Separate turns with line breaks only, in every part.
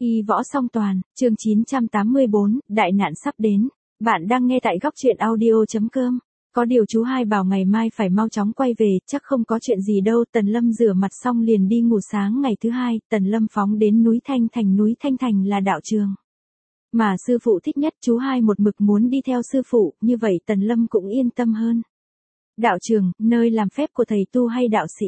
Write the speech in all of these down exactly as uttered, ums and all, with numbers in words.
Y võ song toàn, chương chín trăm tám mươi bốn, đại nạn sắp đến. Bạn đang nghe tại góc truyện audio chấm com. Có điều chú hai bảo ngày mai phải mau chóng quay về, chắc không có chuyện gì đâu. Tần Lâm rửa mặt xong liền đi ngủ. Sáng ngày thứ hai, Tần Lâm phóng đến núi Thanh Thành. Núi Thanh Thành là đạo trường mà sư phụ thích nhất, chú hai một mực muốn đi theo sư phụ, như vậy Tần Lâm cũng yên tâm hơn. Đạo trường, nơi làm phép của thầy tu hay đạo sĩ.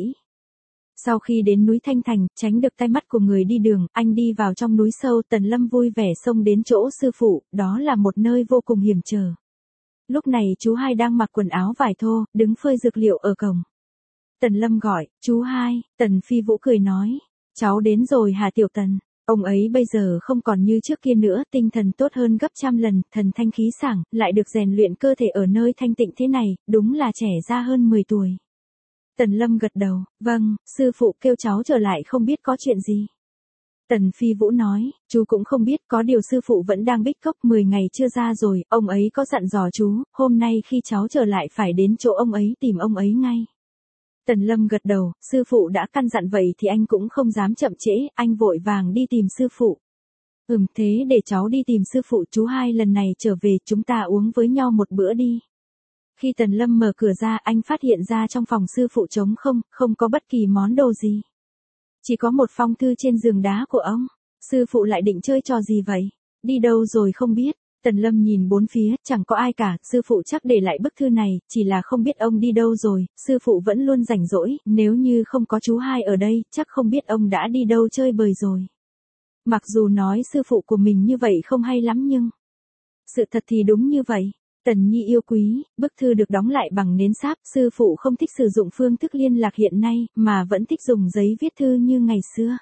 Sau khi đến núi Thanh Thành, tránh được tai mắt của người đi đường, anh đi vào trong núi sâu. Tần Lâm vui vẻ xông đến chỗ sư phụ, đó là một nơi vô cùng hiểm trở. Lúc này chú hai đang mặc quần áo vải thô, đứng phơi dược liệu ở cổng. Tần Lâm gọi, chú hai. Tần Phi Vũ cười nói, cháu đến rồi hả Tiểu Tần? Ông ấy bây giờ không còn như trước kia nữa, tinh thần tốt hơn gấp trăm lần, thần thanh khí sảng, lại được rèn luyện cơ thể ở nơi thanh tịnh thế này, đúng là trẻ ra hơn mười tuổi. Tần Lâm gật đầu, vâng, sư phụ kêu cháu trở lại không biết có chuyện gì. Tần Phi Vũ nói, chú cũng không biết, có điều sư phụ vẫn đang bích cốc, mười ngày chưa ra rồi, ông ấy có dặn dò chú, hôm nay khi cháu trở lại phải đến chỗ ông ấy tìm ông ấy ngay. Tần Lâm gật đầu, sư phụ đã căn dặn vậy thì anh cũng không dám chậm trễ, anh vội vàng đi tìm sư phụ. Ừm, thế để cháu đi tìm sư phụ. Chú hai lần này trở về, chúng ta uống với nhau một bữa đi. Khi Tần Lâm mở cửa ra, anh phát hiện ra trong phòng sư phụ trống không, không có bất kỳ món đồ gì. Chỉ có một phong thư trên giường đá của ông. Sư phụ lại định chơi trò gì vậy? Đi đâu rồi không biết? Tần Lâm nhìn bốn phía, chẳng có ai cả, sư phụ chắc để lại bức thư này, chỉ là không biết ông đi đâu rồi, sư phụ vẫn luôn rảnh rỗi, nếu như không có chú hai ở đây, chắc không biết ông đã đi đâu chơi bời rồi. Mặc dù nói sư phụ của mình như vậy không hay lắm nhưng... sự thật thì đúng như vậy. Tần Nhi yêu quý, bức thư được đóng lại bằng nến sáp, sư phụ không thích sử dụng phương thức liên lạc hiện nay, mà vẫn thích dùng giấy viết thư như ngày xưa.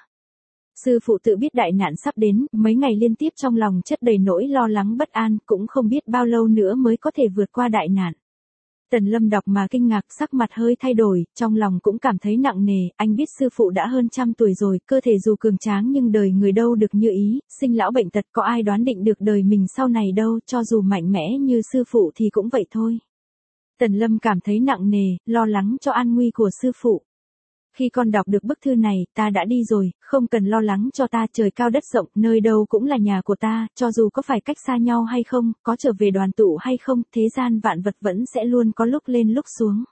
Sư phụ tự biết đại nạn sắp đến, mấy ngày liên tiếp trong lòng chất đầy nỗi lo lắng bất an, cũng không biết bao lâu nữa mới có thể vượt qua đại nạn. Tần Lâm đọc mà kinh ngạc, sắc mặt hơi thay đổi, trong lòng cũng cảm thấy nặng nề, anh biết sư phụ đã hơn trăm tuổi rồi, cơ thể dù cường tráng nhưng đời người đâu được như ý, sinh lão bệnh tật, có ai đoán định được đời mình sau này đâu, cho dù mạnh mẽ như sư phụ thì cũng vậy thôi. Tần Lâm cảm thấy nặng nề, lo lắng cho an nguy của sư phụ. Khi con đọc được bức thư này, ta đã đi rồi, không cần lo lắng cho ta, trời cao đất rộng, nơi đâu cũng là nhà của ta, cho dù có phải cách xa nhau hay không, có trở về đoàn tụ hay không, thế gian vạn vật vẫn sẽ luôn có lúc lên lúc xuống.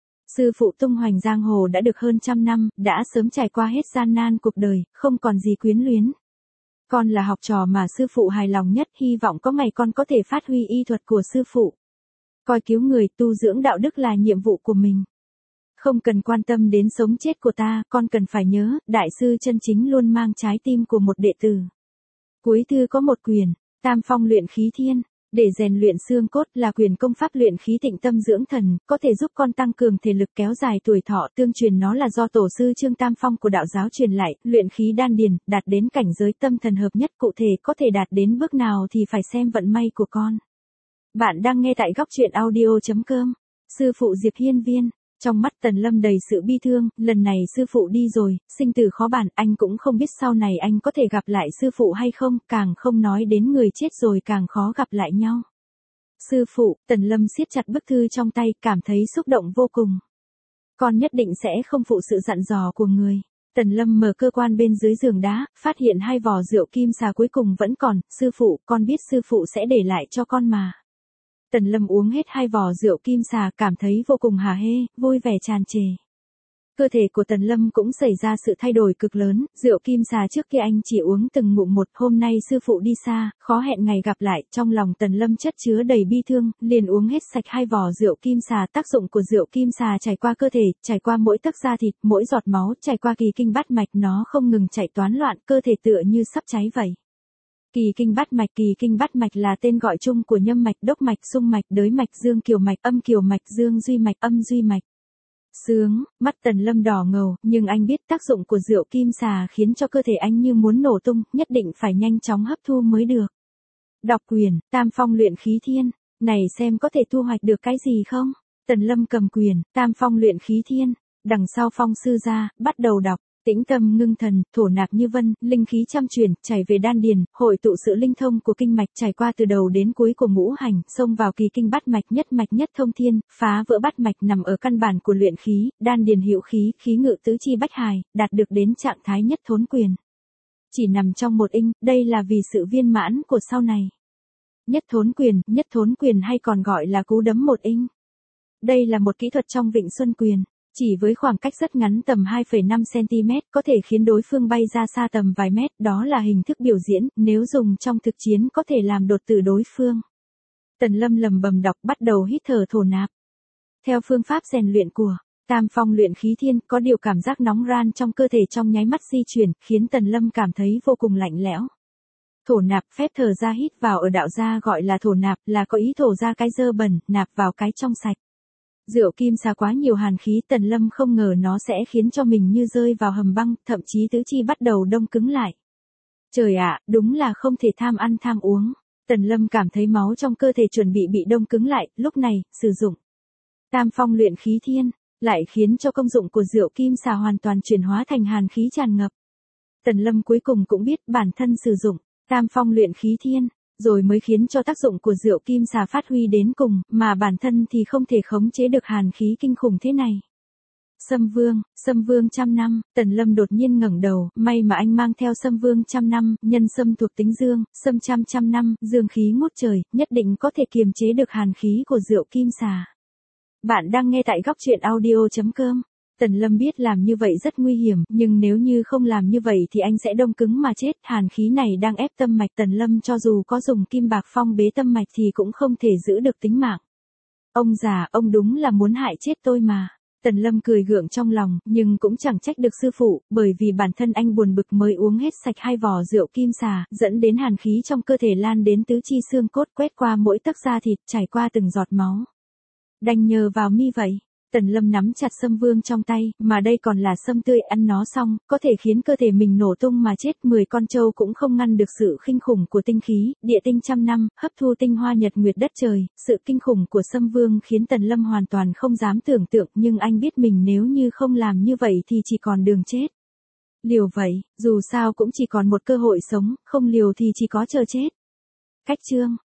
Sư phụ tung hoành giang hồ đã được hơn trăm năm, đã sớm trải qua hết gian nan cuộc đời, không còn gì quyến luyến. Con là học trò mà sư phụ hài lòng nhất, hy vọng có ngày con có thể phát huy y thuật của sư phụ. Coi cứu người, tu dưỡng đạo đức là nhiệm vụ của mình. Không cần quan tâm đến sống chết của ta, con cần phải nhớ, đại sư chân chính luôn mang trái tim của một đệ tử. Cuối thư có một quyển, Tam Phong luyện khí thiên, để rèn luyện xương cốt, là quyền công pháp luyện khí tịnh tâm dưỡng thần, có thể giúp con tăng cường thể lực, kéo dài tuổi thọ. Tương truyền nó là do tổ sư Trương Tam Phong của đạo giáo truyền lại, luyện khí đan điền, đạt đến cảnh giới tâm thần hợp nhất, cụ thể có thể đạt đến bước nào thì phải xem vận may của con. Bạn đang nghe tại góc truyện audio chấm com. Sư phụ Diệp Hiên Viên. Trong mắt Tần Lâm đầy sự bi thương, lần này sư phụ đi rồi, sinh tử khó bản, anh cũng không biết sau này anh có thể gặp lại sư phụ hay không, càng không nói đến người chết rồi càng khó gặp lại nhau. Sư phụ, Tần Lâm siết chặt bức thư trong tay, cảm thấy xúc động vô cùng. Con nhất định sẽ không phụ sự dặn dò của người. Tần Lâm mở cơ quan bên dưới giường đá, phát hiện hai vò rượu kim xà cuối cùng vẫn còn, sư phụ, con biết sư phụ sẽ để lại cho con mà. Tần Lâm uống hết hai vò rượu kim xà, cảm thấy vô cùng hả hê, vui vẻ tràn trề. Cơ thể của Tần Lâm cũng xảy ra sự thay đổi cực lớn, rượu kim xà trước kia anh chỉ uống từng ngụm một, hôm nay sư phụ đi xa, khó hẹn ngày gặp lại, trong lòng Tần Lâm chất chứa đầy bi thương, liền uống hết sạch hai vò rượu kim xà. Tác dụng của rượu kim xà trải qua cơ thể, trải qua mỗi tấc da thịt, mỗi giọt máu, trải qua kỳ kinh bát mạch, nó không ngừng chạy toán loạn, cơ thể tựa như sắp cháy vậy. Kỳ kinh bát mạch, kỳ kinh bát mạch là tên gọi chung của nhâm mạch, đốc mạch, xung mạch, đới mạch, dương kiều mạch, âm kiều mạch, dương duy mạch, âm duy mạch. Sướng, mắt Tần Lâm đỏ ngầu, nhưng anh biết tác dụng của rượu kim xà khiến cho cơ thể anh như muốn nổ tung, nhất định phải nhanh chóng hấp thu mới được. Đọc quyền, Tam Phong luyện khí thiên, này xem có thể thu hoạch được cái gì không? Tần Lâm cầm quyền, Tam Phong luyện khí thiên, đằng sau phong sư ra, bắt đầu đọc. Tĩnh tâm ngưng thần, thổ nạp như vân, linh khí trăm truyền, chảy về đan điền, hội tụ sự linh thông của kinh mạch, trải qua từ đầu đến cuối của ngũ hành, xông vào kỳ kinh bát mạch, nhất mạch nhất thông thiên, phá vỡ bát mạch, nằm ở căn bản của luyện khí, đan điền hữu khí, khí ngự tứ chi bách hài, đạt được đến trạng thái nhất thốn quyền. chỉ nằm trong một inch, đây là vì sự viên mãn của sau này. Nhất thốn quyền, nhất thốn quyền hay còn gọi là cú đấm một inch. Đây là một kỹ thuật trong Vịnh Xuân Quyền, chỉ với khoảng cách rất ngắn tầm hai phẩy năm xăng-ti-mét có thể khiến đối phương bay ra xa tầm vài mét, đó là hình thức biểu diễn, nếu dùng trong thực chiến có thể làm đột tử đối phương. Tần Lâm lầm bầm đọc bắt đầu hít thở thổ nạp. Theo phương pháp rèn luyện của Tam Phong luyện khí thiên, có điều cảm giác nóng ran trong cơ thể trong nháy mắt di chuyển, khiến Tần Lâm cảm thấy vô cùng lạnh lẽo. Thổ nạp, phép thở ra hít vào ở đạo gia gọi là thổ nạp, là có ý thổ ra cái dơ bẩn, nạp vào cái trong sạch. Rượu kim xà quá nhiều hàn khí, Tần Lâm không ngờ nó sẽ khiến cho mình như rơi vào hầm băng, thậm chí tứ chi bắt đầu đông cứng lại. Trời ạ, đúng là không thể tham ăn tham uống. Tần Lâm cảm thấy máu trong cơ thể chuẩn bị bị đông cứng lại, lúc này, sử dụng Tam Phong luyện khí thiên, lại khiến cho công dụng của rượu kim xà hoàn toàn chuyển hóa thành hàn khí tràn ngập. Tần Lâm cuối cùng cũng biết bản thân sử dụng Tam Phong luyện khí thiên, rồi mới khiến cho tác dụng của rượu kim xà phát huy đến cùng, mà bản thân thì không thể khống chế được hàn khí kinh khủng thế này. Sâm Vương, Sâm Vương trăm năm, Tần Lâm đột nhiên ngẩng đầu, may mà anh mang theo Sâm Vương trăm năm, nhân sâm thuộc tính dương, sâm trăm trăm năm, dương khí ngút trời, nhất định có thể kiềm chế được hàn khí của rượu kim xà. Bạn đang nghe tại góc truyện audio chấm com. Tần Lâm biết làm như vậy rất nguy hiểm, nhưng nếu như không làm như vậy thì anh sẽ đông cứng mà chết, hàn khí này đang ép tâm mạch Tần Lâm cho dù có dùng kim bạc phong bế tâm mạch thì cũng không thể giữ được tính mạng. Ông già, ông đúng là muốn hại chết tôi mà. Tần Lâm cười gượng trong lòng, nhưng cũng chẳng trách được sư phụ, bởi vì bản thân anh buồn bực mới uống hết sạch hai vò rượu kim xà, dẫn đến hàn khí trong cơ thể lan đến tứ chi xương cốt, quét qua mỗi tấc da thịt, trải qua từng giọt máu. Đành nhờ vào mi vậy. Tần Lâm nắm chặt sâm vương trong tay, mà đây còn là sâm tươi, ăn nó xong, có thể khiến cơ thể mình nổ tung mà chết, mười con trâu cũng không ngăn được sự khinh khủng của tinh khí, địa tinh trăm năm, hấp thu tinh hoa nhật nguyệt đất trời, sự kinh khủng của sâm vương khiến Tần Lâm hoàn toàn không dám tưởng tượng, nhưng anh biết mình nếu như không làm như vậy thì chỉ còn đường chết. Liều vậy, dù sao cũng chỉ còn một cơ hội sống, không liều thì chỉ có chờ chết. Cách chương